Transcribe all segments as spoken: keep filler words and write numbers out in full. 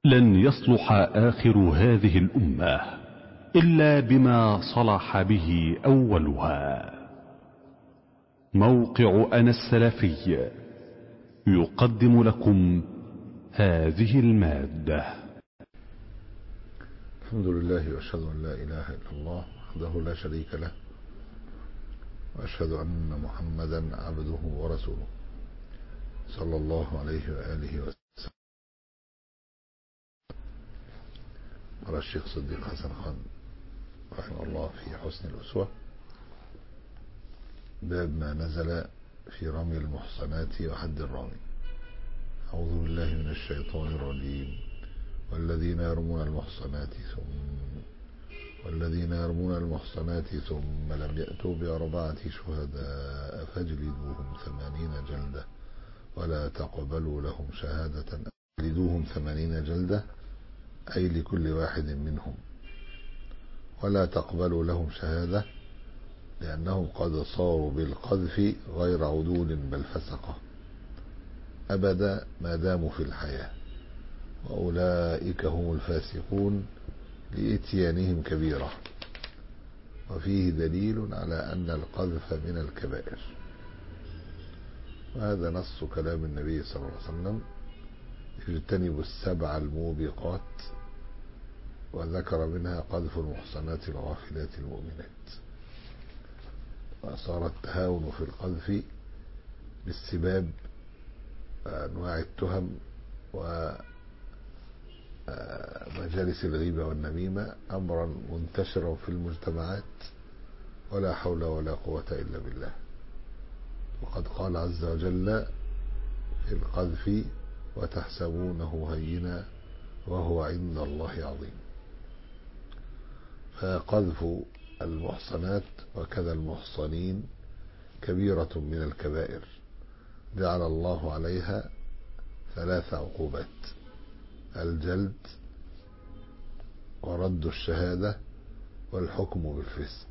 لن يصلح آخر هذه الأمة إلا بما صلح به أولها. موقع أنا السلفي يقدم لكم هذه المادة. الحمد لله وأشهد أن لا إله إلا الله وحده لا شريك له، وأشهد أن محمدا عبده ورسوله صلى الله عليه وآله وسلم. قال الشيخ صديق حسن خان رحمه الله في حسن الأسوة: باب ما نزل في رمي المحصنات وحد الرامي. أعوذ بالله من الشيطان الرجيم. والذين يرمون المحصنات ثم والذين يرمون المحصنات ثم لم يأتوا بأربعة شهداء فاجلدوهم ثمانين جلدة ولا تقبلوا لهم شهادة. اجلدوهم ثمانين جلدة أي لكل واحد منهم، ولا تقبلوا لهم شهادة لأنهم قد صاروا بالقذف غير عدول بل فسقة أبدا ما داموا في الحياة، وأولئك هم الفاسقون لإتيانهم كبيرة. وفيه دليل على أن القذف من الكبائر، وهذا نص كلام النبي صلى الله عليه وسلم: اجتنبوا السبع الموبقات، وذكر منها قذف المحصنات الغافلات المؤمنات. وصار التهاون في القذف بالسباب أنواع التهم ومجالس الغيبة والنميمة أمرا منتشرا في المجتمعات، ولا حول ولا قوة إلا بالله. وقد قال عز وجل في القذف: وتحسبونه هينا وهو عند الله عظيم. فقذف المحصنات وكذا المحصنين كبيرة من الكبائر، جعل الله عليها ثلاث عقوبات: الجلد ورد الشهادة والحكم بالفسق.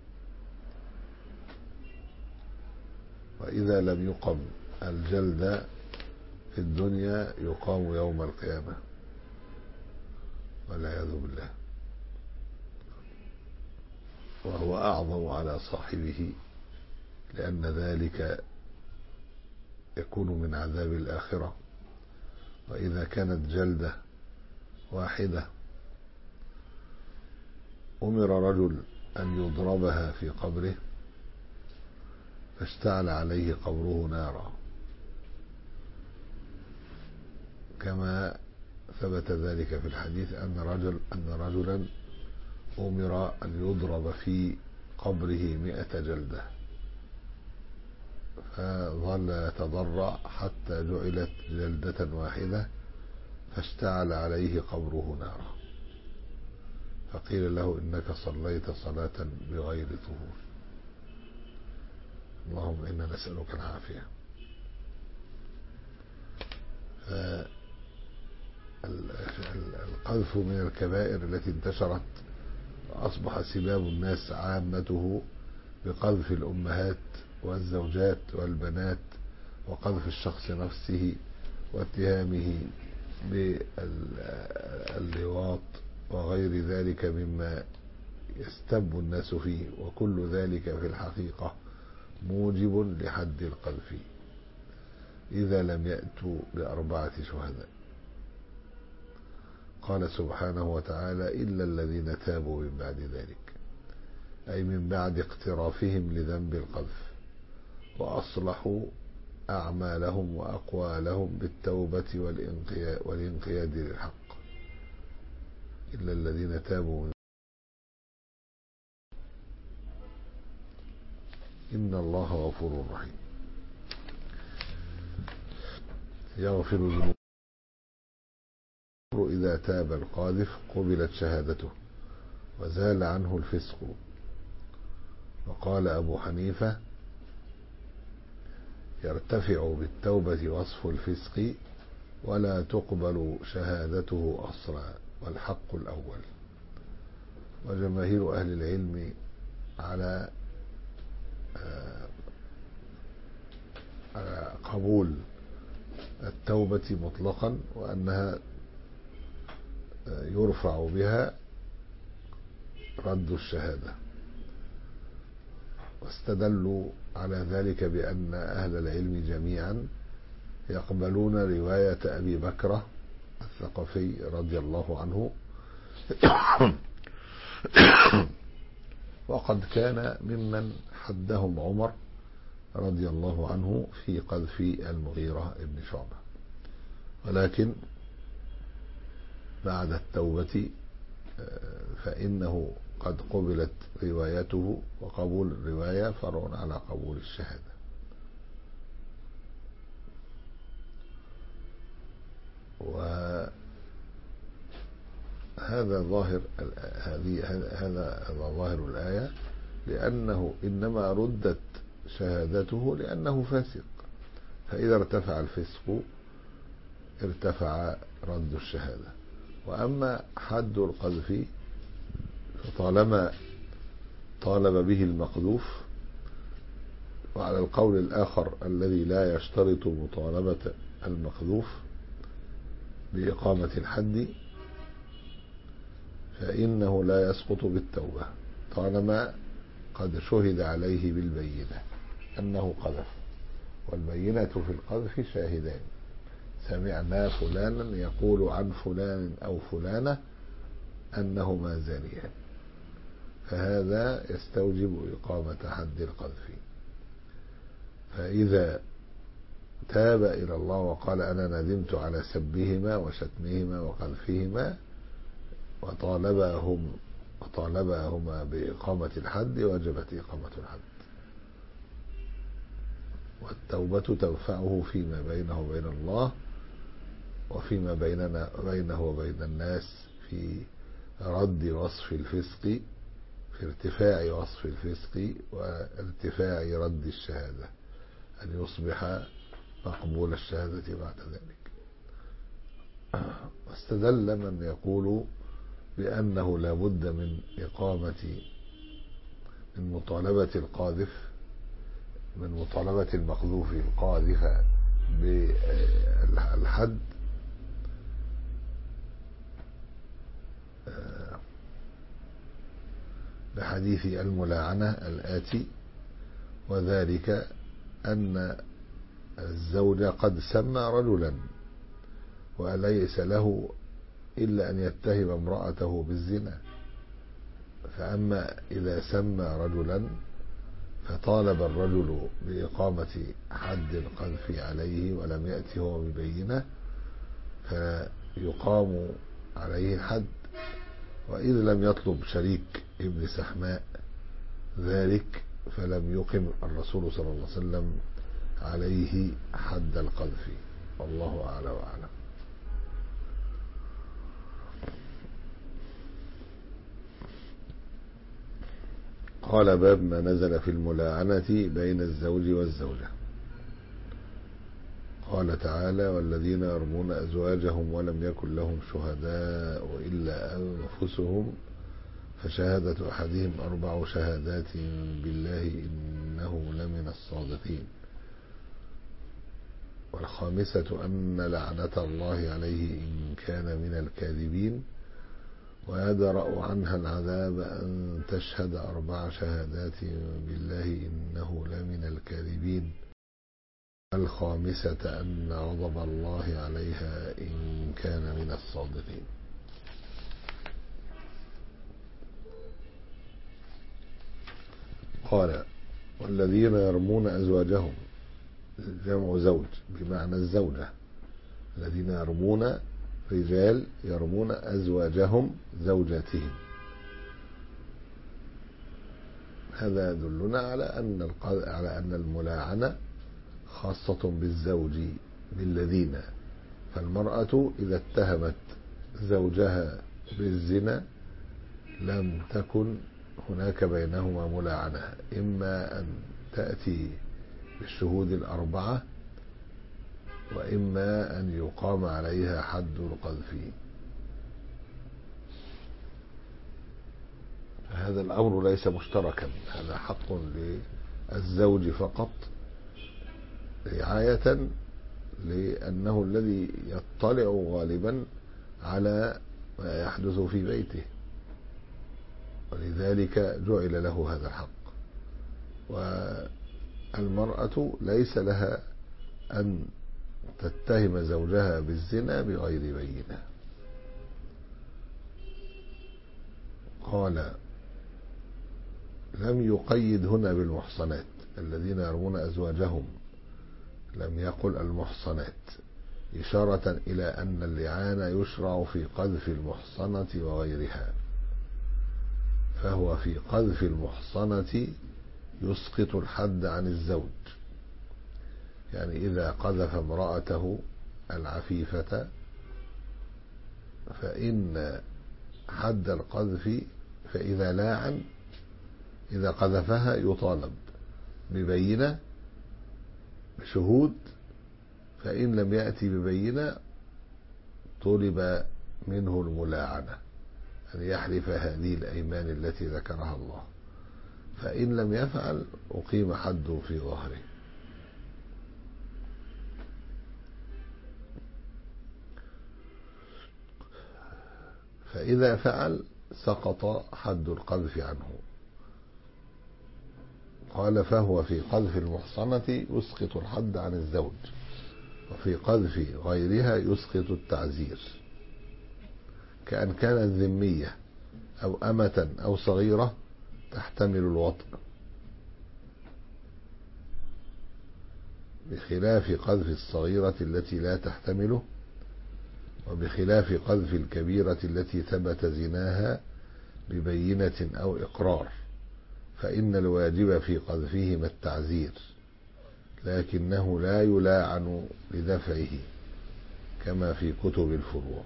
وإذا لم يقم الجلد في الدنيا يقام يوم القيامة والعياذ بالله، وهو أعظم على صاحبه، لأن ذلك يكون من عذاب الآخرة. وإذا كانت جلدة واحدة أمر رجل أن يضربها في قبره فاشتعل عليه قبره نارا، كما ثبت ذلك في الحديث أن رجل أن رجلا أمر أن يضرب في قبره مئة جلدة، فظل يتضرع حتى جعلت جلدة واحدة فاشتعل عليه قبره نارا، فقيل له: إنك صليت صلاة بغير طهور. اللهم إنا نسألك العافية. القذف من الكبائر التي انتشرت، وأصبح سباب الناس عامته بقذف الأمهات والزوجات والبنات، وقذف الشخص نفسه، واتهامه باللواط وغير ذلك مما يستب الناس فيه، وكل ذلك في الحقيقة موجب لحد القذف إذا لم يأتوا بأربعة شهداء. قال سبحانه وتعالى: إلا الذين تابوا من بعد ذلك، أي من بعد اقترافهم لذنب القذف، وأصلحوا أعمالهم وأقوالهم بالتوبة والانقياد للحق. إلا الذين تابوا من إن الله غفور رحيم. يغفر الذنوب إذا تاب القاذف قبلت شهادته وزال عنه الفسق. وقال أبو حنيفة: يرتفع بالتوبة وصف الفسق ولا تقبل شهادته أصلا، والحق الأول. وجماهير أهل العلم على على قبول التوبة مطلقا، وأنها يرفع بها رد الشهادة. واستدلوا على ذلك بأن أهل العلم جميعا يقبلون رواية أبي بكرة الثقفي رضي الله عنه وقد كان ممن حدهم عمر رضي الله عنه في قذف المغيرة بن شعبة، ولكن بعد التوبة فإنه قد قبلت روايته، وقبول الرواية فرع على قبول الشهادة. وهذا ظاهر هذه هذا ظاهر الآية، لأنه إنما ردت شهادته لأنه فاسق، فإذا ارتفع الفسق ارتفع رد الشهادة. وأما حد القذف فطالما طالب به المقذوف، وعلى القول الآخر الذي لا يشترط مطالبة المقذوف بإقامة الحد، فإنه لا يسقط بالتوبة طالما قد شهد عليه بالبينة أنه قذف. والبينة في القذف شاهدان: سمعنا فلانا يقول عن فلان أو فلانة أنهما زانيان، فهذا يستوجب إقامة حد القذف. فإذا تاب إلى الله وقال أنا ندمت على سبهما وشتمهما وقذفهما وطالبهم وطالبهما بإقامة الحد، وجبت إقامة الحد. والتوبة تنفعه فيما بينه وبين الله، وفيما بيننا بينه وبين الناس في رد وصف الفسق، في ارتفاع وصف الفسق وارتفاع رد الشهادة، أن يصبح مقبول الشهادة بعد ذلك. واستدل من يقول بأنه لا بد من إقامة من مطالبة القاذف من مطالبة المقذوف القاذف بالحد بحديث الملاعنة الآتي، وذلك أن الزوج قد سمى رجلا وليس له إلا أن يتهم امرأته بالزنا، فأما إذا سمى رجلا فطالب الرجل بإقامة حد القذف عليه ولم يأتي هو ببينة، فيقام عليه الحد. وإذ لم يطلب شريك ابن سحماء ذلك فلم يقم الرسول صلى الله عليه وسلم عليه حد القذف، والله أعلى وأعلم. قال: باب ما نزل في الملاعنة بين الزوج والزوجة. قال تعالى: والذين يرمون أزواجهم ولم يكن لهم شهداء إلا أنفسهم فشهادة أحدهم أربع شهادات بالله إنه لمن الصادقين، والخامسة أن لعنة الله عليه إن كان من الكاذبين، ويدرأ عنها العذاب أن تشهد أربع شهادات بالله إنه لمن الكاذبين، الخامسة أن غضب الله عليها إن كان من الصادقين. قال: والذين يرمون أزواجهم، جمع زوج بمعنى الزوجة، الذين يرمون رجال يرمون أزواجهم زوجاتهم. هذا يدلنا على أن على أن الملاعنة خاصة بالزوج بالذين، فالمرأة إذا اتهمت زوجها بالزنا لم تكن هناك بينهما ملاعنة، إما أن تأتي بالشهود الأربعة وإما أن يقام عليها حد القذف. هذا الأمر ليس مشتركا، هذا حق للزوج فقط رعاية، لأنه الذي يطلع غالبا على ما يحدث في بيته، ولذلك جعل له هذا الحق. والمرأة ليس لها أن تتهم زوجها بالزنا بغير بينة. قال لم يقيد هنا بالمحصنات الذين يرمون أزواجهم، لم يقل المحصنات، إشارة إلى أن اللعان يشرع في قذف المحصنة وغيرها، فهو في قذف المحصنة يسقط الحد عن الزوج. يعني إذا قذف امرأته العفيفة فإن حد القذف، فإذا لاعن إذا قذفها يطالب ببينة بشهود، فإن لم يأتي ببينة طلب منه الملاعنة، أن يحلف هذه الأيمان التي ذكرها الله، فإن لم يفعل أقيم حده في ظهره. فإذا فعل سقط حد القذف عنه. قال فهو في قذف المحصنة يسقط الحد عن الزوج، وفي قذف غيرها يسقط التعزير، كأن كانت ذمية أو أمة أو صغيرة تحتمل الوطء، بخلاف قذف الصغيرة التي لا تحتمله، وبخلاف قذف الكبيرة التي ثبت زناها ببينة أو إقرار، فإن الواجب في قذفهما التعزير، لكنه لا يلاعن لدفعه كما في كتب الفروع.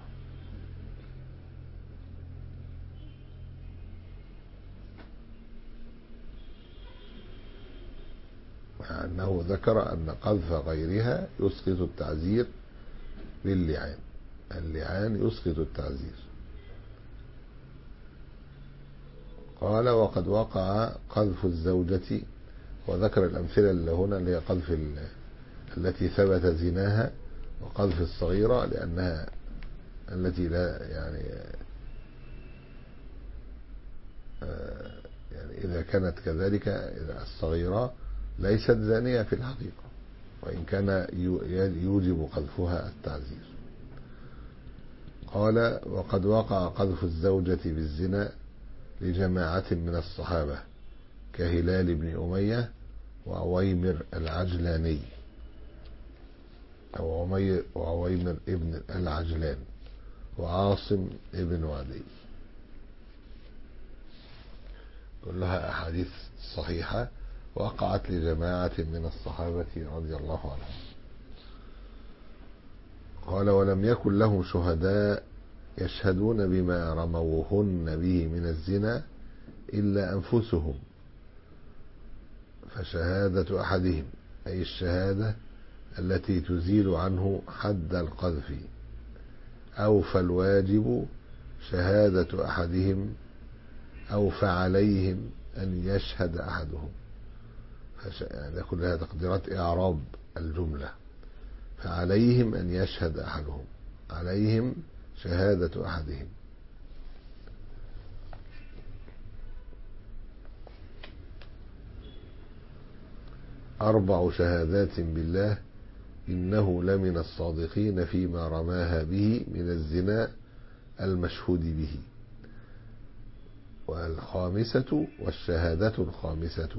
مع أنه ذكر أن قذف غيرها يسقط التعزير باللعان، اللعان يسقط التعزير. قال وقد وقع قذف الزوجة، وذكر الأمثلة اللي هنا اللي هي قذف التي ثبت زناها، وقذف الصغيرة لأنها التي لا يعني يعني إذا كانت كذلك، إذا الصغيرة ليست زانية في الحقيقة، وإن كان يوجب قذفها التعزير. قال وقد وقع قذف الزوجة بالزنا لجماعة من الصحابة كهلال بن أمية وعويمر العجلاني أو عمير وعويمر ابن العجلان وعاصم ابن علي، كلها أحاديث صحيحة وقعت لجماعة من الصحابة رضي الله عنهم. قال ولم يكن لهم شهداء يشهدون بما رموهن به من الزنا إلا أنفسهم، فشهادة أحدهم أي الشهادة التي تزيل عنه حد القذف، أو فالواجب شهادة أحدهم، أو فعليهم أن يشهد أحدهم. يعني كلها تقديرات إعراب الجملة. فعليهم أن يشهد أحدهم، عليهم شهادة أحدهم. أربع شهادات بالله إنه لمن الصادقين فيما رماها به من الزنا المشهود به. والخامسة والشهادة الخامسة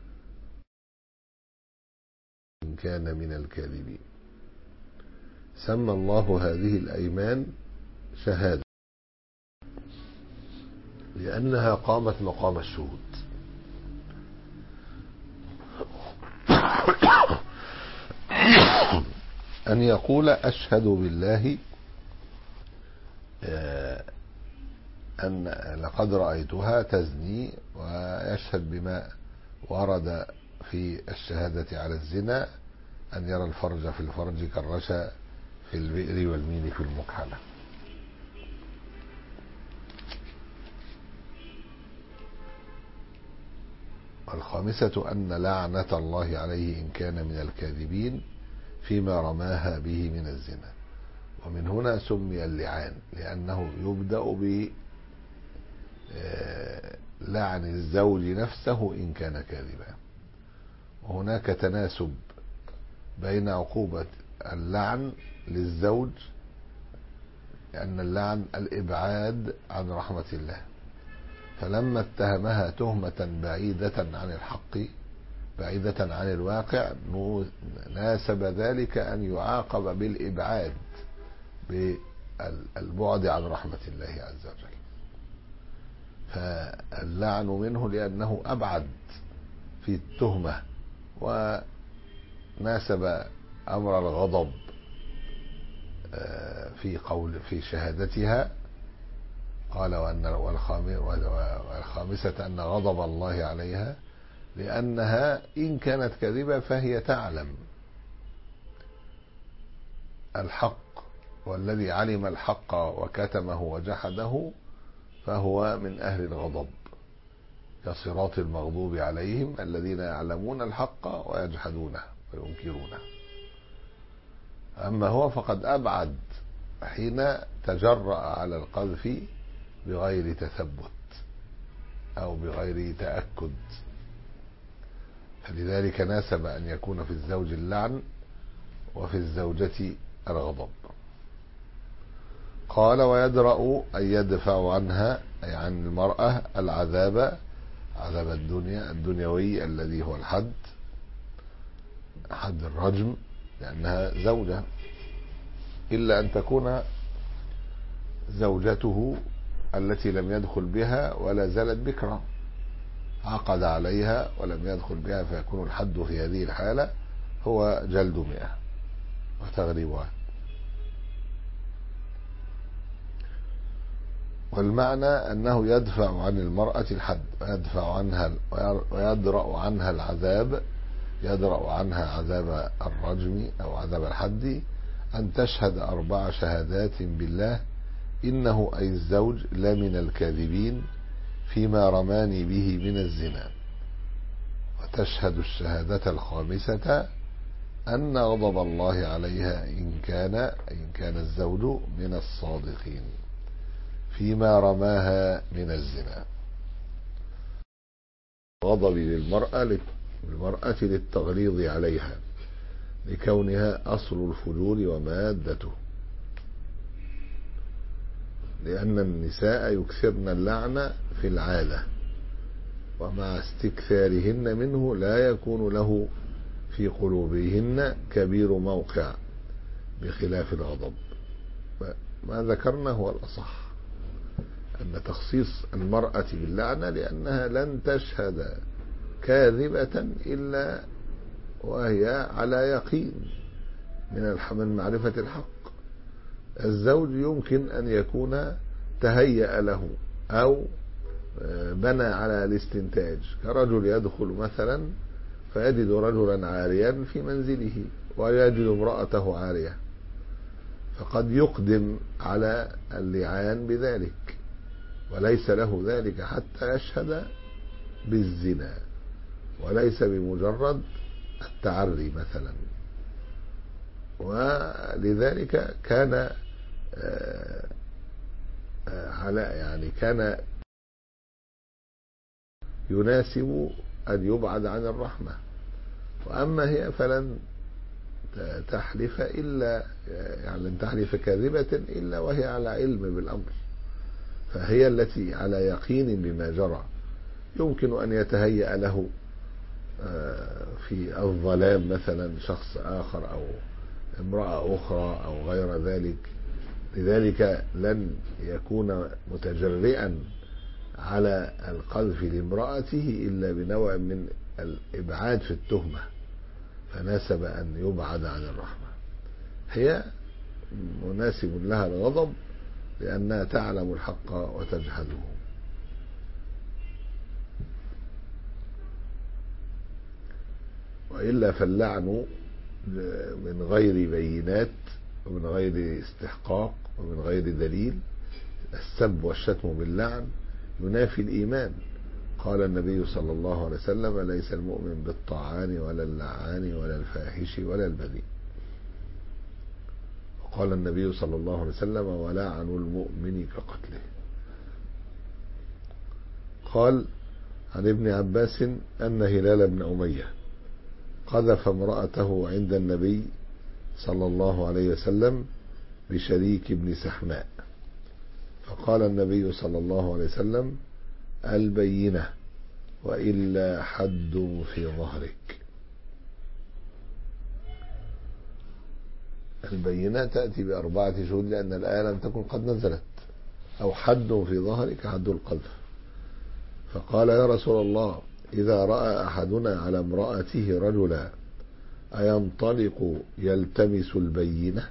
إن كان من الكاذبين. سمى الله هذه الأيمان شهادة لأنها قامت مقام الشهود. أن يقول أشهد بالله أن لقد رأيتها تزني، ويشهد بما ورد في الشهادة على الزنا، أن يرى الفرج في الفرج كالرشا في البئر والمين في المكحلة. والخامسة أن لعنة الله عليه إن كان من الكاذبين فيما رماها به من الزنا. ومن هنا سمي اللعان لأنه يبدأ بلعن الزوج نفسه إن كان كاذبا. وهناك تناسب بين عقوبة اللعن للزوج، لأن اللعن الإبعاد عن رحمة الله، فلما اتهمها تهمة بعيدة عن الحق بعيدة عن الواقع ناسب ذلك أن يعاقب بالإبعاد، بالبعد عن رحمة الله عز وجل. فاللعن منه لأنه أبعد في التهمة، وناسب أمر الغضب في قول في شهادتها. قال وأن والخامسة أن غضب الله عليها لأنها إن كانت كاذبة فهي تعلم الحق، والذي علم الحق وكتمه وجحده فهو من أهل الغضب، كصراط المغضوب عليهم الذين يعلمون الحق ويجحدونه وينكرونه. أما هو فقد أبعد حين تجرأ على القذف بغير تثبت أو بغير تأكد، فلذلك ناسب أن يكون في الزوج اللعن وفي الزوجة الغضب. قال ويدرأ أن يدفع عنها أي عن المرأة العذاب، عذاب الدنيا الدنيوي الذي هو الحد، حد الرجم، لأنها زوجة، إلا أن تكون زوجته التي لم يدخل بها ولا زالت بكرة، عقد عليها ولم يدخل بها، فيكون الحد في هذه الحالة هو جلد مئة وتغريبها. والمعنى أنه يدفع عن المرأة الحد ويدفع عنها ويدرأ عنها العذاب، يدرأ عنها عذاب الرجم أو عذاب الحد، أن تشهد أربع شهادات بالله إنه أي الزوج لمن الكاذبين فيما رماني به من الزنا، وتشهد الشهادة الخامسة أن غضب الله عليها إن كان إن كان الزوج من الصادقين فيما رماها من الزنا. غضب للمرأة للمرأة للتغليظ عليها لكونها أصل الفجور ومادته، لأن النساء يكثرن اللعن في العادة، ومع استكثارهن منه لا يكون له في قلوبهن كبير موقع بخلاف الغضب. ما ذكرنا هو الأصح، أن تخصيص المرأة باللعنة لأنها لن تشهد كاذبة إلا وهي على يقين من معرفة الحق. الزوج يمكن أن يكون تهيأ له أو بنى على الاستنتاج، كرجل يدخل مثلا فيجد رجلا عاريا في منزله ويجد امرأته عارية، فقد يقدم على اللعان بذلك وليس له ذلك حتى يشهد بالزنا، وليس بمجرد التعري مثلا. ولذلك كان على يعني كان يناسب أن يبعد عن الرحمة. وأما هي فلن تحلف إلا يعني لن تحلف كاذبة إلا وهي على علم بالأمر، فهي التي على يقين بما جرى. يمكن أن يتهيأ له في الظلام مثلا شخص آخر أو امرأة أخرى أو غير ذلك، لذلك لن يكون متجرئا على القذف لامرأته إلا بنوع من الإبعاد في التهمة، فناسب أن يبعد عن الرحمة. هي مناسب لها الغضب لأنها تعلم الحق وتجحده. وإلا فاللعن من غير بينات ومن غير استحقاق ومن غير دليل، السب والشتم باللعن ينافي الإيمان. قال النبي صلى الله عليه وسلم: ليس المؤمن بالطاعان ولا اللعان ولا الفاحش ولا البذيء. قال النبي صلى الله عليه وسلم: ولعن المؤمن كقتله. قال عن ابن عباس أن هلال بن أمية قذف امرأته عند النبي صلى الله عليه وسلم بشريك بن سحماء، فقال النبي صلى الله عليه وسلم: البينة وإلا حد في ظهرك. البينة تأتي بأربعة شهود لأن الآية لم تكن قد نزلت، أو حد في ظهرك حد القذف. فقال: يا رسول الله، إذا رأى أحدنا على امرأته رجلا أينطلق يلتمس البينة؟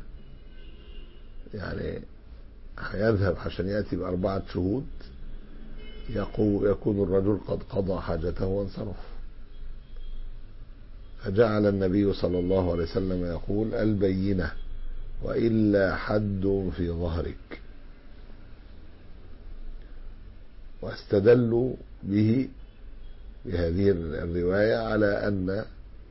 يعني هيذهب عشان يأتي بأربعة شهود يكون الرجل قد قضى حاجته وانصرف. فجعل النبي صلى الله عليه وسلم يقول: البينة وإلا حد في ظهرك. واستدلوا به بهذه الرواية على أن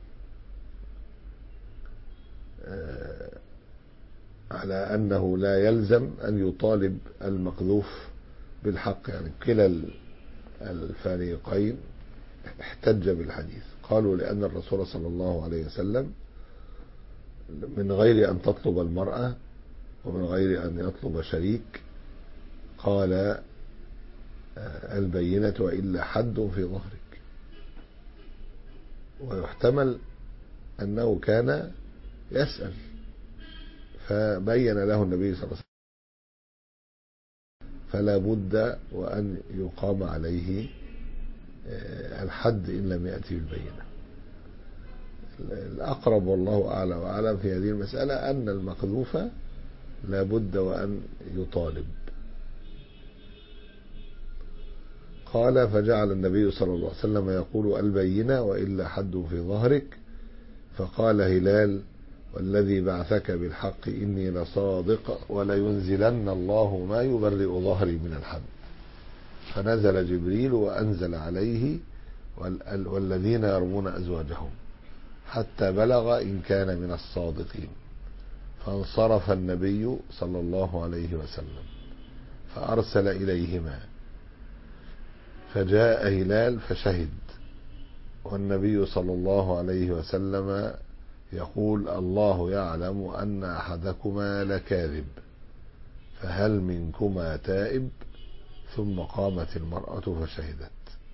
على أنه لا يلزم أن يطالب المقذوف بالحق، يعني كلا الفريقين احتج بالحديث. قالوا لأن الرسول صلى الله عليه وسلم من غير أن تطلب المرأة ومن غير أن يطلب شريك قال: البينة وإلا حد في ظهرك. ويحتمل أنه كان يسأل فبين له النبي صلى الله عليه وسلم فلا بد وأن يقام عليه الحد إن لم يأتي بالبينة. الأقرب والله أعلى وأعلم في هذه المسألة أن المقذوف لا بد وأن يطالب. قال: فجعل النبي صلى الله عليه وسلم يقول: البينة وإلا حد في ظهرك. فقال هلال: والذي بعثك بالحق إني لصادق ولينزلن الله ما يبرئ ظهري من الحد. فنزل جبريل وأنزل عليه: والذين يرمون أزواجهم، حتى بلغ إن كان من الصادقين. فانصرف النبي صلى الله عليه وسلم فأرسل إليهما، فجاء هلال فشهد، والنبي صلى الله عليه وسلم يقول: الله يعلم أن أحدكما لكاذب، فهل منكما تائب؟ ثم قامت المرأة فشهدت.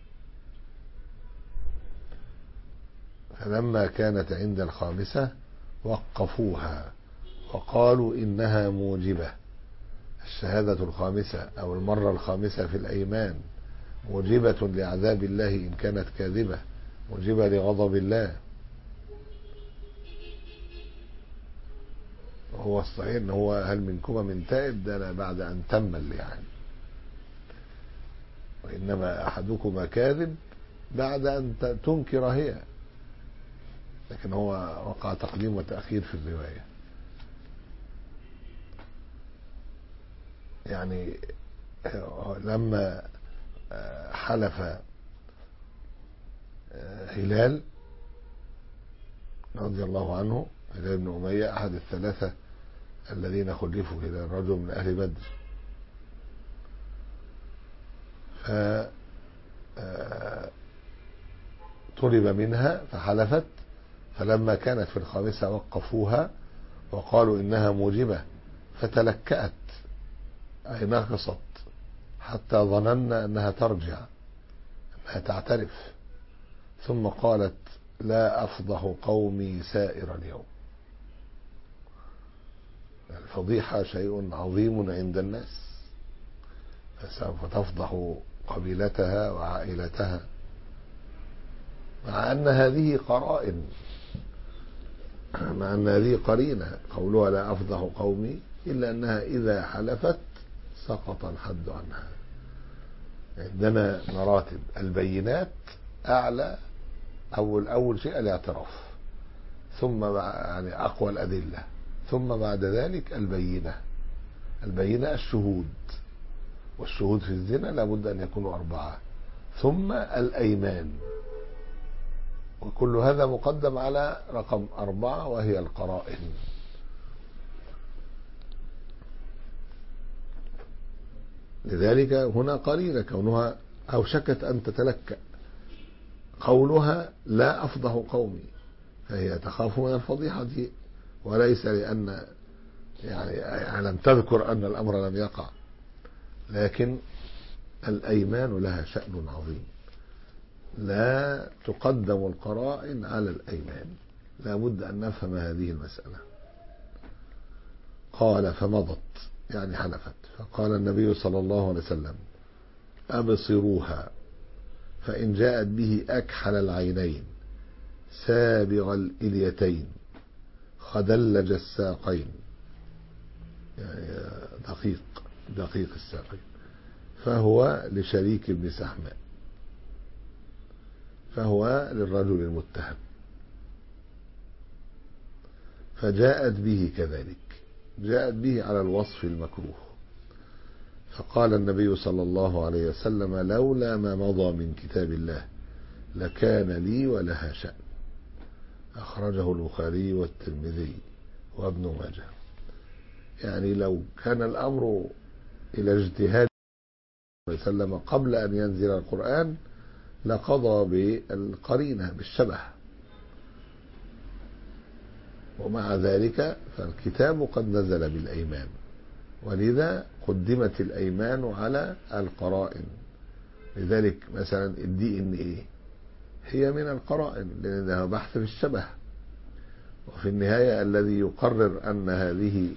فلما كانت عند الخامسة وقفوها وقالوا: إنها موجبة. الشهادة الخامسة أو المرة الخامسة في الأيمان موجبة لعذاب الله إن كانت كاذبة، موجبة لغضب الله. هو الصحيح ان هو هل منكما من تائب ده بعد ان تم يعني، وانما احدكما كاذب بعد ان تنكر هي، لكن هو وقع تقديم وتأخير في الرواية. يعني لما حلف هلال رضي الله عنه، هلال بن أمية أحد الثلاثة الذين خلفوا إلى رجل من أهل بدر، ف طلب منها فحلفت، فلما كانت في الخامسة وقفوها وقالوا إنها موجبة، فتلكأت أي نقصت حتى ظننا أنها ترجع، أنها تعترف، ثم قالت: لا أفضح قومي سائر اليوم. الفضيحة شيء عظيم عند الناس، فسوف تفضح قبيلتها وعائلتها، مع أن هذه قرائن، مع أن هذه قرينة قولها لا أفضح قومي، إلا أنها إذا حلفت سقط الحد عنها. عندنا مراتب، البينات أعلى، أول أول شيء الاعتراف، ثم يعني أقوى الأدلة، ثم بعد ذلك البينة. البينة الشهود، والشهود في الزنا لابد أن يكونوا أربعة، ثم الأيمان، وكل هذا مقدم على رقم أربعة وهي القرائن. لذلك هنا قرينة كونها أوشكت أن تتلكأ. قولها لا أفضح قومي، فهي تخاف من الفضيحة، وليس لأن يعني لم تذكر أن الأمر لم يقع. لكن الأيمان لها شأن عظيم، لا تقدم القرائن على الأيمان، لا بد أن نفهم هذه المسألة. قال فمضت يعني حلفت، فقال النبي صلى الله عليه وسلم أبصروها، فإن جاءت به أكحل العينين سابغ الإليتين خدلج الساقين، يعني دقيق دقيق الساقين، فهو لشريك بن سحماء، فهو للرجل المتهم. فجاءت به كذلك، جاءت به على الوصف المكروه. فقال النبي صلى الله عليه وسلم لولا ما مضى من كتاب الله لكان لي ولها شأن. أخرجه البخاري والترمذي وابن ماجه. يعني لو كان الأمر إلى اجتهاد وسلم قبل أن ينزل القرآن لقضى بالقرينة بالشبه، ومع ذلك فالكتاب قد نزل بالأيمان، ولذا قدمت الأيمان على القرائن. لذلك مثلا الدي ان ايه هي من القرائن لأنها بحث في الشبه، وفي النهاية الذي يقرر أن هذه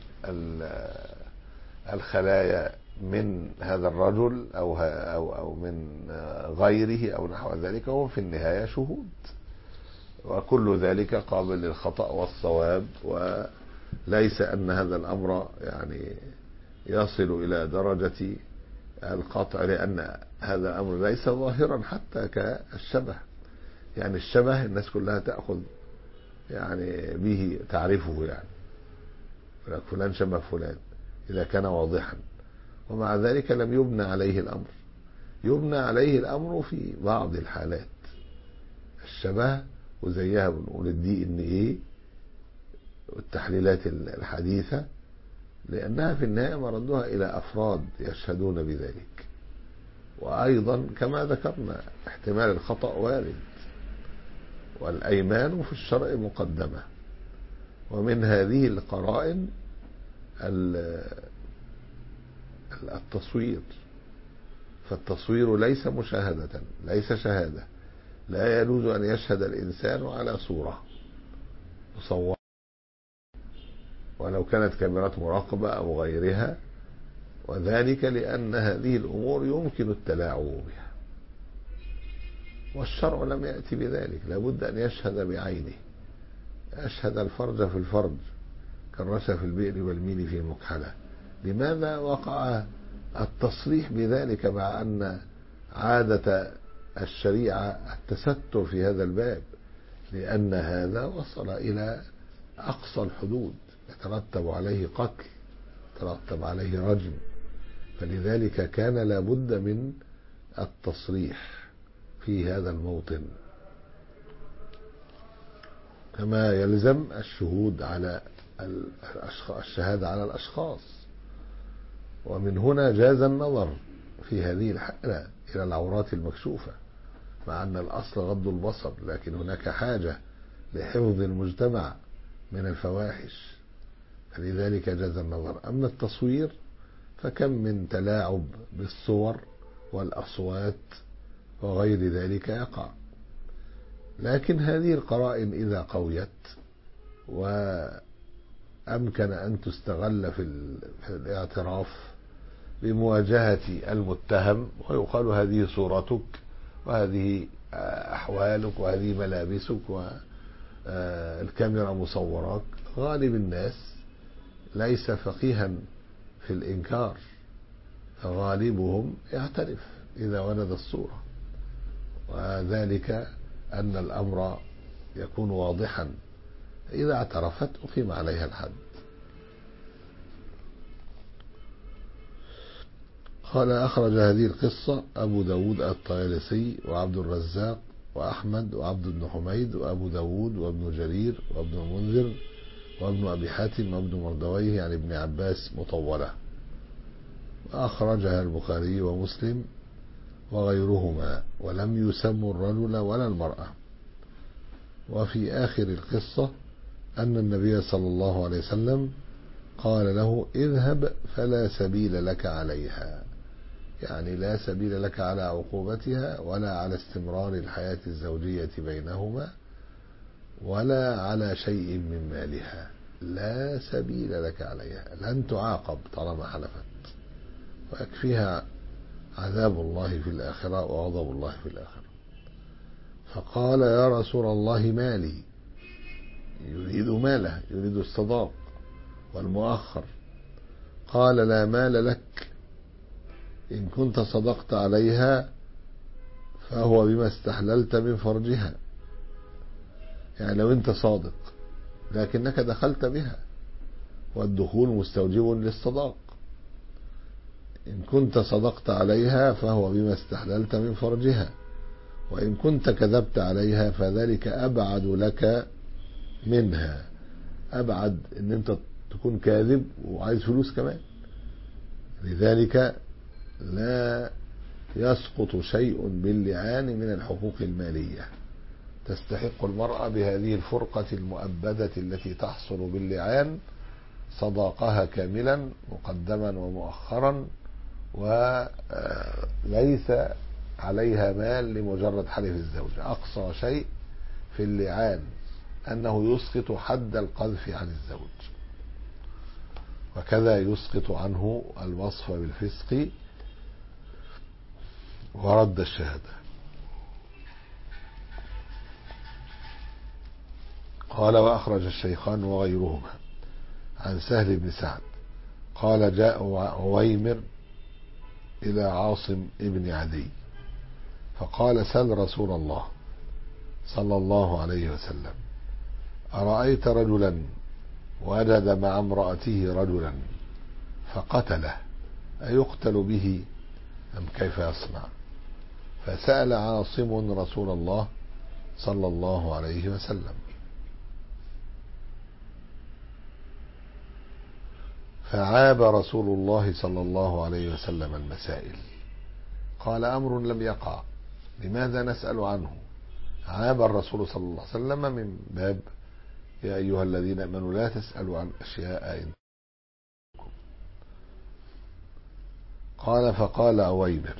الخلايا من هذا الرجل أو أو أو من غيره أو نحو ذلك هو في النهاية شهود، وكل ذلك قابل للخطأ والصواب، وليس أن هذا الأمر يعني يصل إلى درجة القطع، لأن هذا الأمر ليس ظاهرا حتى كالشبه. يعني الشبه الناس كلها تأخذ يعني به تعرفه، يعني فلان شبه فلان إذا كان واضحا، ومع ذلك لم يبنى عليه الأمر. يبنى عليه الأمر في بعض الحالات الشبه، وزيها بنقول الدي ان ايه والتحليلات الحديثة، لأنها في النهاية مردها إلى أفراد يشهدون بذلك. وأيضا كما ذكرنا احتمال الخطأ وارد، والأيمان في الشرع مقدمة. ومن هذه القرائن التصوير، فالتصوير ليس مشاهدة، ليس شهادة. لا يجوز أن يشهد الإنسان على صورة مصورة ولو كانت كاميرات مراقبة أو غيرها، وذلك لأن هذه الأمور يمكن التلاعب بها، والشرع لم يأتي بذلك. لابد أن يشهد بعينه، أشهد الفرج في الفرج كالرش في البئر والميل في مكحلة. لماذا وقع التصريح بذلك مع أن عادة الشريعة التستر في هذا الباب؟ لأن هذا وصل إلى أقصى الحدود، يترتب عليه قتل، يترتب عليه رجم، فلذلك كان لابد من التصريح في هذا الموطن، كما يلزم الشهود على الشهادة على الأشخاص. ومن هنا جاز النظر في هذه الحالة إلى العورات المكشوفة، مع أن الأصل غض البصر، لكن هناك حاجة لحفظ المجتمع من الفواحش، فلذلك جاز النظر. أما التصوير فكم من تلاعب بالصور والأصوات وغير ذلك يقع. لكن هذه القرائن إذا قويت وأمكن أن تستغل في الاعتراف بمواجهة المتهم، ويقال هذه صورتك وهذه أحوالك وهذه ملابسك والكاميرا مصوراك، غالب الناس ليس فقيها في الإنكار، فغالبهم يعترف إذا ولد الصورة، وذلك أن الأمر يكون واضحا. إذا اعترفت أقيم عليها الحد. قال أخرج هذه القصة أبو داود الطيالسي وعبد الرزاق وأحمد وعبد بن حميد وأبو داود وابن جرير وابن المنذر وابن أبي حاتم وابن مردويه عن ابن عباس مطولة. أخرجها البخاري ومسلم وغيرهما، ولم يسموا الرجل ولا المرأة. وفي آخر القصة أن النبي صلى الله عليه وسلم قال له اذهب فلا سبيل لك عليها، يعني لا سبيل لك على عقوبتها ولا على استمرار الحياة الزوجية بينهما ولا على شيء من مالها، لا سبيل لك عليها، لن تعاقب طالما حلفت، ويكفيها عذاب الله في الآخرة وغضب الله في الآخرة. فقال يا رسول الله مالي، يريد ماله، يريد الصداق والمؤخر. قال لا مال لك، إن كنت صدقت عليها فهو بما استحللت من فرجها، يعني لو أنت صادق لكنك دخلت بها والدخول مستوجب للصداق، إن كنت صدقت عليها فهو بما استحللت من فرجها، وإن كنت كذبت عليها فذلك أبعد لك منها، أبعد إن أنت تكون كاذب وعايز فلوس كمان. لذلك لا يسقط شيء باللعان من الحقوق المالية، تستحق المرأة بهذه الفرقة المؤبدة التي تحصل باللعان صداقها كاملا مقدما ومؤخرا، وليس عليها مال لمجرد حلف الزوجة. أقصى شيء في اللعان أنه يسقط حد القذف عن الزوج، وكذا يسقط عنه الوصف بالفسق ورد الشهادة. قال وأخرج الشيخان وغيرهما عن سهل بن سعد قال جاء عويمر إلى عاصم ابن عدي فقال سل رسول الله صلى الله عليه وسلم أرأيت رجلا وجد مع امرأته رجلا فقتله أيقتل به أم كيف يصنع؟ فسأل عاصم رسول الله صلى الله عليه وسلم فعاب رسول الله صلى الله عليه وسلم المسائل. قال أمر لم يقع، لماذا نسأل عنه؟ عاب الرسول صلى الله عليه وسلم من باب يا أيها الذين آمنوا لا تسألوا عن أشياء إن. قال فقال عويمر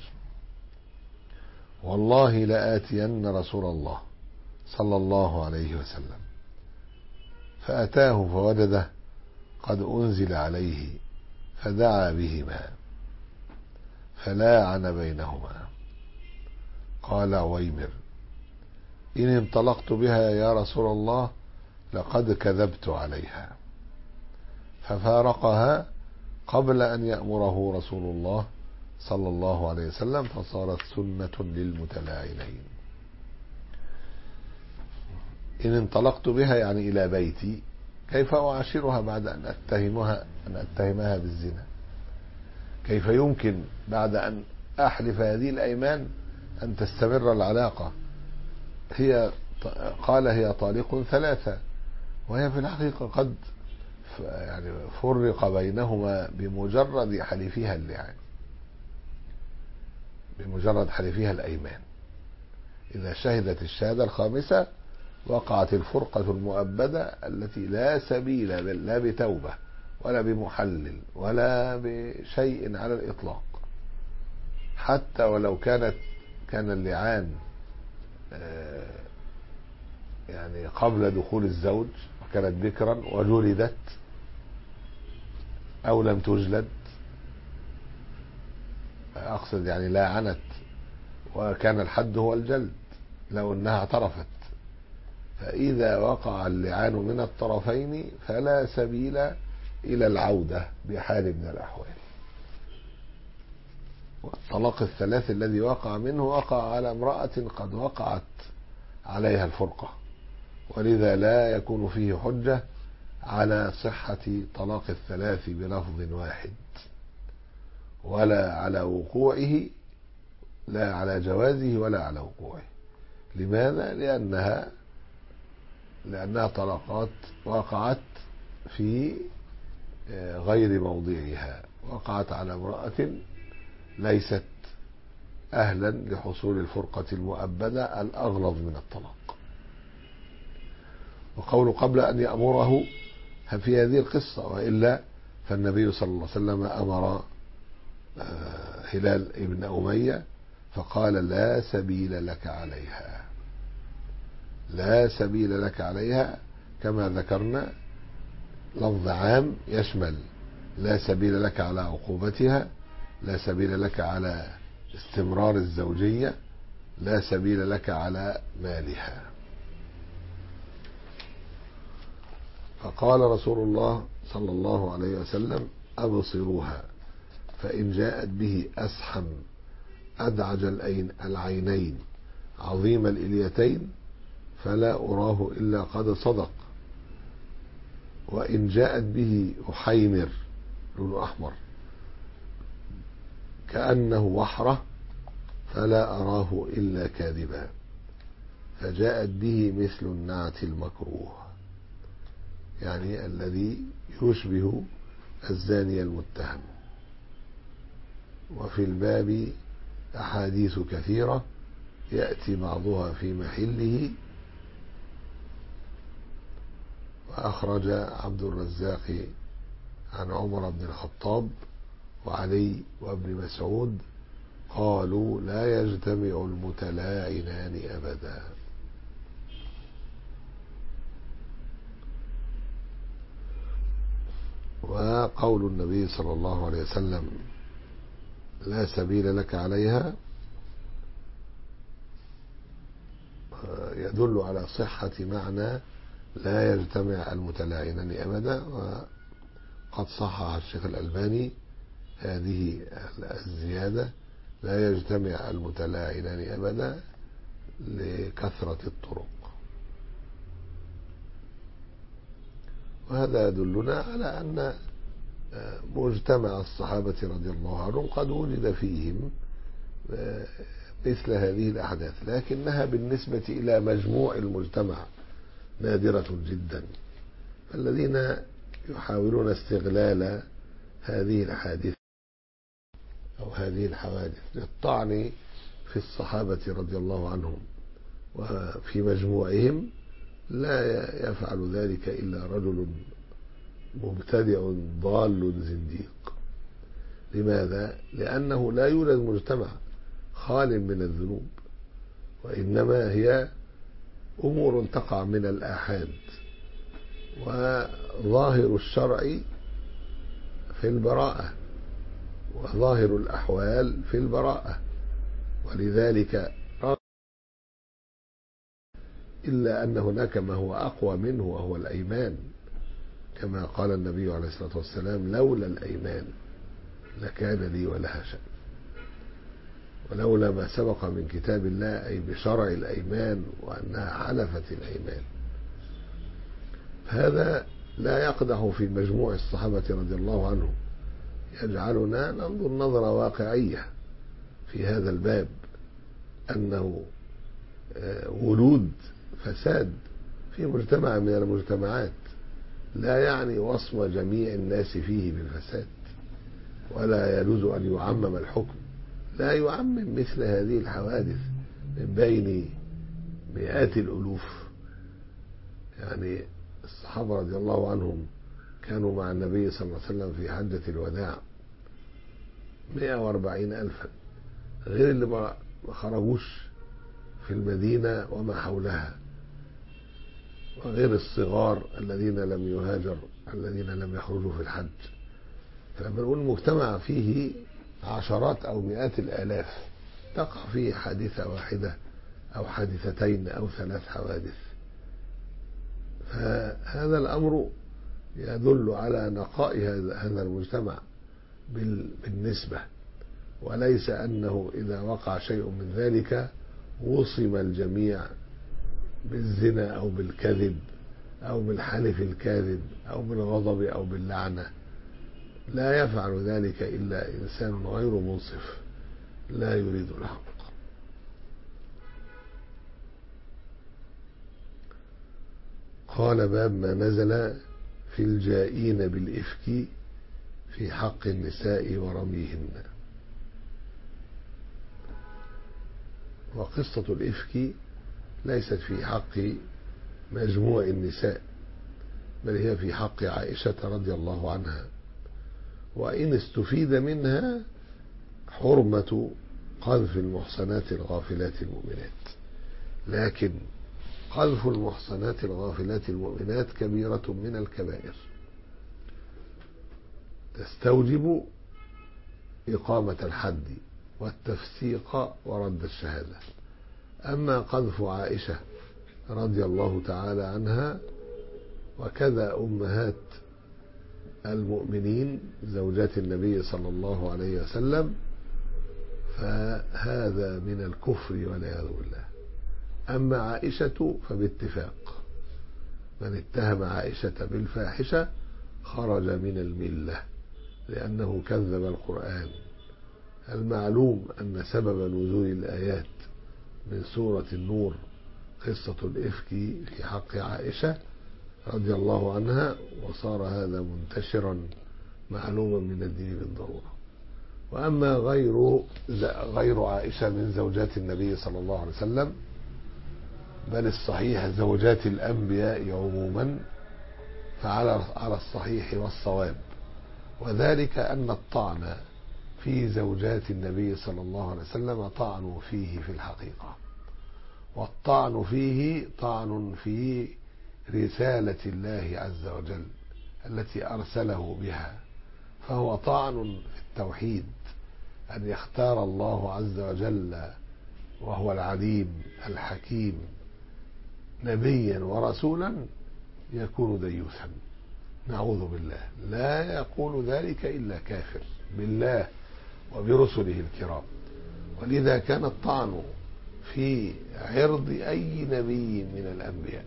والله لآتين رسول الله صلى الله عليه وسلم فأتاه فوجده قد أنزل عليه فدعا بهما فلاعن بينهما. قال عويمر إن انطلقت بها يا رسول الله لقد كذبت عليها، ففارقها قبل أن يأمره رسول الله صلى الله عليه وسلم، فصارت سنة للمتلاعنين. إن انطلقت بها يعني إلى بيتي، كيف أعاشرها بعد أن أتهمها أن أتهمها بالزنا؟ كيف يمكن بعد أن أحلف هذه الأيمان أن تستمر العلاقة؟ هي قال هي طالق ثلاثة، وهي في الحقيقة قد يعني فرق بينهما بمجرد حلفها اللعان، بمجرد حلفها الأيمان. إذا شهدت الشهادة الخامسة وقعت الفرقة المؤبدة التي لا سبيل لا بتوبة ولا بمحلل ولا بشيء على الإطلاق، حتى ولو كانت كان اللعان يعني قبل دخول الزوج وكانت بكرا وجلدت أو لم تجلد، أقصد يعني لاعنت وكان الحد هو الجلد لو أنها اعترفت. فإذا وقع اللعان من الطرفين فلا سبيل إلى العودة بحال من الأحوال. والطلاق الثلاث الذي وقع منه وقع على امرأة قد وقعت عليها الفرقة، ولذا لا يكون فيه حجة على صحة طلاق الثلاث بلفظ واحد، ولا على وقوعه، لا على جوازه ولا على وقوعه. لماذا؟ لأنها لأنها طلاقات وقعت في غير موضعها، وقعت على امرأة ليست أهلا لحصول الفرقة المؤبدة الأغلظ من الطلاق. وقول قبل أن يأمره في هذه القصة، وإلا فالنبي صلى الله عليه وسلم أمر هلال ابن أمية فقال لا سبيل لك عليها، لا سبيل لك عليها، كما ذكرنا لفظ عام يشمل لا سبيل لك على عقوبتها، لا سبيل لك على استمرار الزوجية، لا سبيل لك على مالها. فقال رسول الله صلى الله عليه وسلم أبصروها، فإن جاءت به أسحم أدعج العينين عظيم الإليتين فلا أراه إلا قد صدق، وإن جاءت به أحيمر لون أحمر كأنه وحرة فلا أراه إلا كاذبا، فجاءت به مثل النعت المكروه، يعني الذي يشبه الزاني المتهم. وفي الباب أحاديث كثيرة يأتي بعضها في محله. وأخرج عبد الرزاق عن عمر بن الخطاب وعلي وابن مسعود قالوا لا يجتمع المتلاعنان أبدا. وقول النبي صلى الله عليه وسلم لا سبيل لك عليها يدل على صحة معنى لا يجتمع المتلاعنان أبدا، وقد صحح الشيخ الألباني هذه الزيادة لا يجتمع المتلاعنان أبدا لكثرة الطرق. وهذا يدلنا على أن مجتمع الصحابة رضي الله عنهم قد وجد فيهم مثل هذه الأحداث، لكنها بالنسبة إلى مجموع المجتمع نادرة جدا. فالذين يحاولون استغلال هذه الحادثة أو هذه الحوادث للطعن في الصحابة رضي الله عنهم وفي مجموعهم لا يفعل ذلك إلا رجل مبتدع ضال زنديق. لماذا؟ لأنه لا يوجد مجتمع خال من الذنوب، وإنما هي أمور تقع من الآحاد، وظاهر الشرع في البراءة وظاهر الأحوال في البراءة. ولذلك إلا أن هناك ما هو أقوى منه وهو الأيمان، كما قال النبي عليه الصلاة والسلام لولا الأيمان لكان لي ولها شأن، ولولا ما سبق من كتاب الله أي بشرع الأيمان وأنها حلفت الأيمان. هذا لا يقدح في مجموع الصحابة رضي الله عنهم، يجعلنا ننظر نظرة واقعية في هذا الباب، أنه ولود فساد في مجتمع من المجتمعات لا يعني وصم جميع الناس فيه بالفساد، ولا يجوز أن يعمم الحكم، لا يعمم مثل هذه الحوادث من بين مئات الألوف. يعني الصحابة رضي الله عنهم كانوا مع النبي صلى الله عليه وسلم في حجة الوداع مئة وأربعين ألفا، غير اللي ما خرجوش في المدينة وما حولها، وغير الصغار الذين لم يهاجر الذين لم يخرجوا في الحج. فلما نقول المجتمع فيه عشرات أو مئات الآلاف تقع فيه حادثة واحدة أو حادثتين أو ثلاث حوادث، فهذا الأمر يدل على نقاء هذا المجتمع بالنسبة، وليس أنه إذا وقع شيء من ذلك وصم الجميع بالزنا أو بالكذب أو بالحلف الكاذب أو بالغضب أو باللعنة. لا يفعل ذلك إلا إنسان غير منصف لا يريد الحق. قال باب ما نزل في الجائين بالإفك في حق النساء ورميهن. وقصة الإفك ليست في حق مجموع النساء، بل هي في حق عائشة رضي الله عنها، وإن استفيد منها حرمة قذف المحصنات الغافلات المؤمنات، لكن قذف المحصنات الغافلات المؤمنات كبيرة من الكبائر تستوجب إقامة الحد والتفسيق ورد الشهادة. أما قذف عائشة رضي الله تعالى عنها وكذا أمهات المؤمنين زوجات النبي صلى الله عليه وسلم فهذا من الكفر والعياذ بالله. أما عائشة فباتفاق من اتهم عائشة بالفاحشة خرج من الملة لأنه كذب القرآن. المعلوم أن سبب نزول الآيات من سورة النور قصة الإفك في حق عائشة رضي الله عنها، وصار هذا منتشرا معلوما من الدين بالضرورة. وأما غير غير عائشة من زوجات النبي صلى الله عليه وسلم، بل الصحيح زوجات الأنبياء عموما، فعلى على الصحيح والصواب، وذلك أن الطعن في زوجات النبي صلى الله عليه وسلم طعن فيه في الحقيقة، والطعن فيه طعن في رسالة الله عز وجل التي أرسله بها، فهو طعن في التوحيد، أن يختار الله عز وجل وهو العليم الحكيم نبيا ورسولا يكون ديوثا، نعوذ بالله. لا يقول ذلك إلا كافر بالله وبرسله الكرام. ولذا كان الطعن في عرض أي نبي من الأنبياء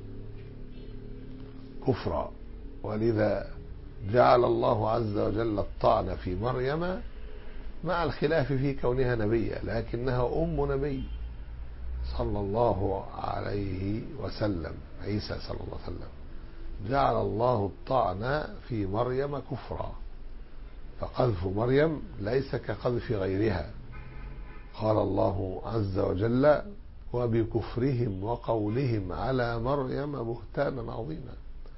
كفرا، ولذا جعل الله عز وجل الطعن في مريم مع الخلاف في كونها نبية، لكنها أم نبي صلى الله عليه وسلم، عيسى صلى الله عليه وسلم، جعل الله الطعن في مريم كفرا، فقذف مريم ليس كقذف غيرها. قال الله عز وجل: وبكفرهم وقولهم على مريم بهتانا عظيما.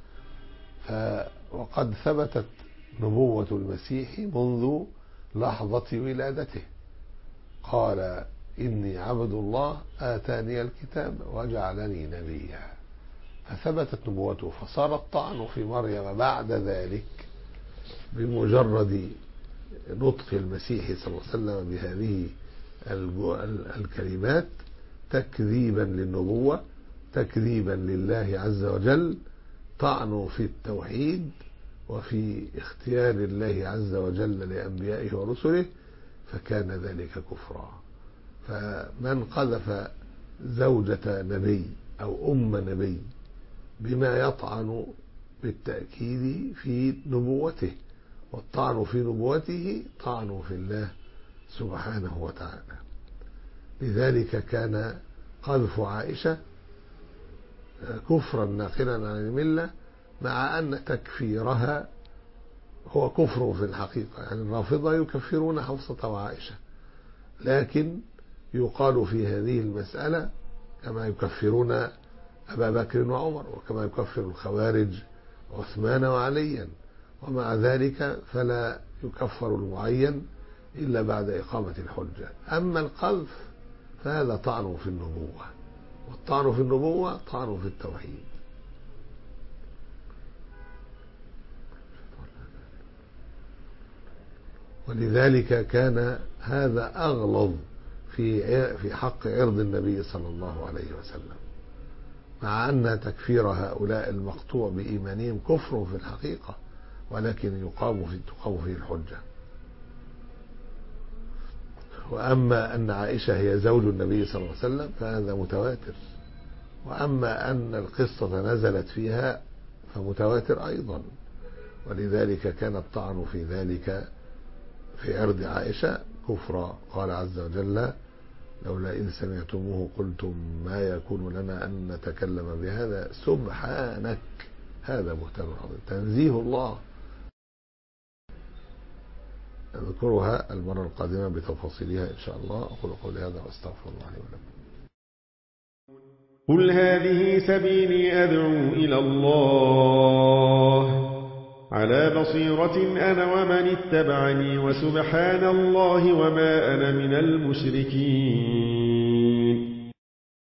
وقد ثبتت نبوة المسيح منذ لحظة ولادته، قال: إني عبد الله آتاني الكتاب وجعلني نبيا، فثبتت نبوته. فصار الطعن في مريم بعد ذلك بمجرد نطق المسيح صلى الله عليه وسلم بهذه الكلمات تكذيبا للنبوة، تكذيبا لله عز وجل، طعن في التوحيد وفي اختيار الله عز وجل لأنبيائه ورسله، فكان ذلك كفرا. فمن قذف زوجة نبي أو أم نبي بما يطعن بالتأكيد في نبوته، والطعن في نبوته طعن في الله سبحانه وتعالى. لذلك كان قذف عائشة كفرا ناقلا عن الملة، مع أن تكفيرها هو كفر في الحقيقة. يعني الرافضة يكفرون حفصة وعائشة، لكن يقال في هذه المسألة كما يكفرون أبا بكر وعمر، وكما يكفر الخوارج عثمان وعليا، ومع ذلك فلا يكفر المعين إلا بعد إقامة الحجة. أما القذف فهذا طعن في النبوة، والطعن في النبوة طعن في التوحيد. ولذلك كان هذا أغلظ في في حق عرض النبي صلى الله عليه وسلم، مع أن تكفير هؤلاء المقطوع بإيمانهم كفر في الحقيقة، ولكن يقام في تقام فيه الحجة. وأما أن عائشة هي زوج النبي صلى الله عليه وسلم فهذا متواتر، وأما أن القصة نزلت فيها فمتواتر أيضا. ولذلك كان الطعن في ذلك في عرض عائشة كفرا. قال عز وجل: لولا إذ سمعتموه قلتم ما يكون لنا أن نتكلم بهذا سبحانك هذا بهتان عظيم. تنزيه الله. نذكرها المرة القادمة بتفاصيلها إن شاء الله. أقول قولي هذا وأستغفر الله لي ولكم. قل هذه سبيلي أدعو إلى الله على بصيرة أنا ومن اتبعني وسبحان الله وما أنا من المشركين.